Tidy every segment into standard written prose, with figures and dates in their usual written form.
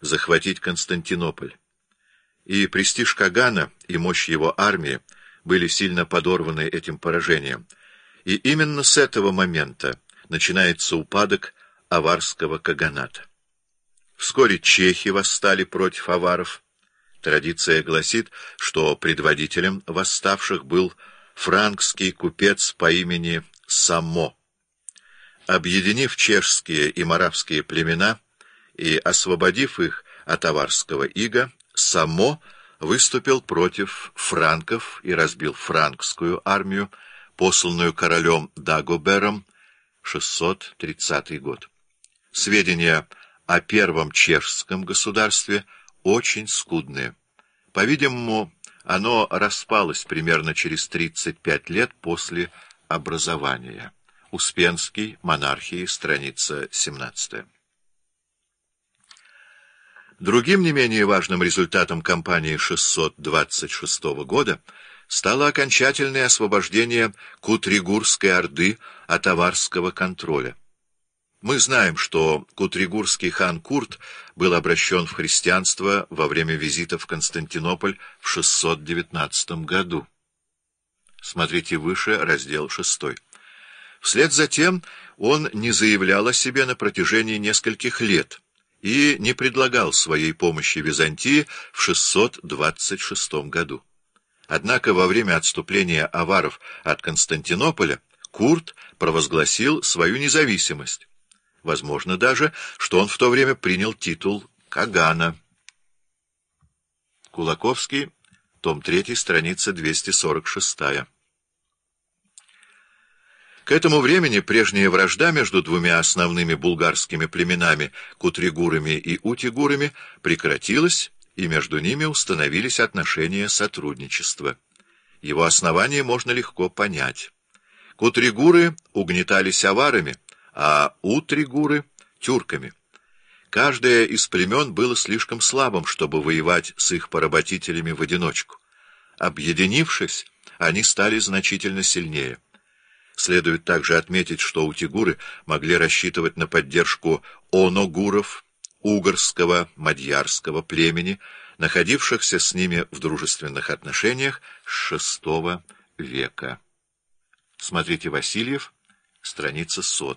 захватить Константинополь. И престиж Кагана, и мощь его армии были сильно подорваны этим поражением. И именно с этого момента начинается упадок аварского каганата. Вскоре чехи восстали против аваров. Традиция гласит, что предводителем восставших был франкский купец по имени Само. Объединив чешские и моравские племена и освободив их от аварского ига, Само выступил против франков и разбил франкскую армию, посланную королем Дагобером, 630 год. Сведения о первом чешском государстве очень скудные. По-видимому, оно распалось примерно через 35 лет после образования. Успенский, «Монархии», страница 17. Другим не менее важным результатом кампании 626 года стало окончательное освобождение Кутригурской орды от аварского контроля. Мы знаем, что кутригурский хан Курт был обращен в христианство во время визита в Константинополь в 619 году. Смотрите выше, раздел 6. Вслед за тем он не заявлял о себе на протяжении нескольких лет и не предлагал своей помощи Византии в 626 году. Однако во время отступления аваров от Константинополя Курт провозгласил свою независимость. Возможно даже, что он в то время принял титул Кагана. Кулаковский, том 3, страница 246. К этому времени прежняя вражда между двумя основными булгарскими племенами, кутригурами и утигурами, прекратилась, и между ними установились отношения сотрудничества. Его основание можно легко понять. Кутригуры угнетались аварами, а утригуры — тюрками. Каждое из племен было слишком слабым, чтобы воевать с их поработителями в одиночку. Объединившись, они стали значительно сильнее. Следует также отметить, что утигуры могли рассчитывать на поддержку оногуров, угорского, мадьярского племени, находившихся с ними в дружественных отношениях с VI века. Смотрите Васильев, страница 100.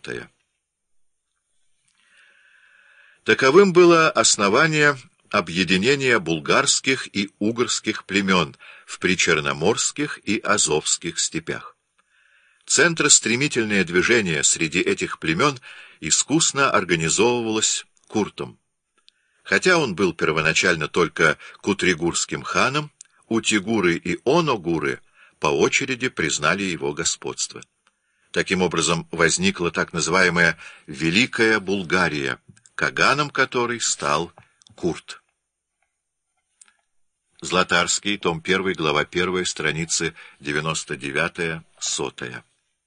Таковым было основание объединения булгарских и угорских племен в причерноморских и азовских степях. Центростремительное движение среди этих племен искусно организовывалось Куртом. Хотя он был первоначально только кутригурским ханом, утигуры и оногуры по очереди признали его господство. Таким образом, возникла так называемая Великая Булгария, каганом которой стал Курт. Златарский, том 1, глава 1, страницы 99-100.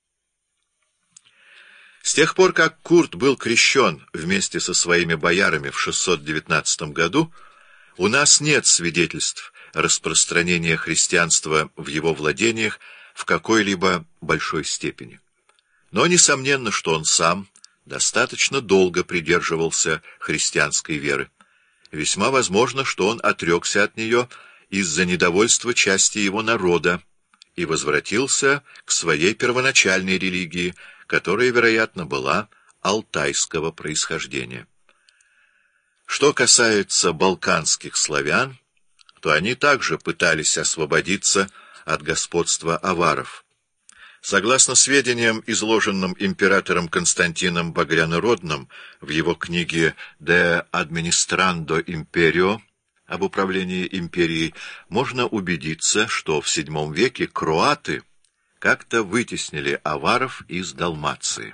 С тех пор, как Курт был крещен вместе со своими боярами в 619 году, у нас нет свидетельств распространения христианства в его владениях в какой-либо большой степени. Но несомненно, что он сам достаточно долго придерживался христианской веры. Весьма возможно, что он отрекся от нее из-за недовольства части его народа и возвратился к своей первоначальной религии, которая, вероятно, была алтайского происхождения. Что касается балканских славян, то они также пытались освободиться от господства аваров. Согласно сведениям, изложенным императором Константином Багрянородным в его книге «De Administrando Imperio» об управлении империей, можно убедиться, что в VII веке кроаты как-то вытеснили аваров из Далмации.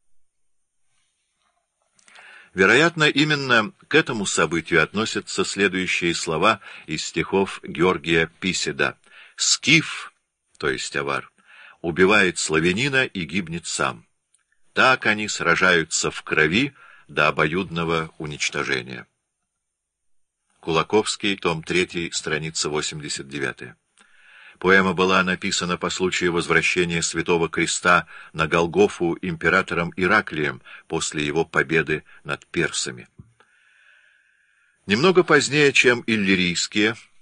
Вероятно, именно к этому событию относятся следующие слова из стихов Георгия Писеда: «Скиф, то есть авар, убивает славянина и гибнет сам. Так они сражаются в крови до обоюдного уничтожения». Кулаковский, том 3, страница 89. Поэма была написана по случаю возвращения Святого Креста на Голгофу императором Ираклием после его победы над персами. Немного позднее, чем иллирийские,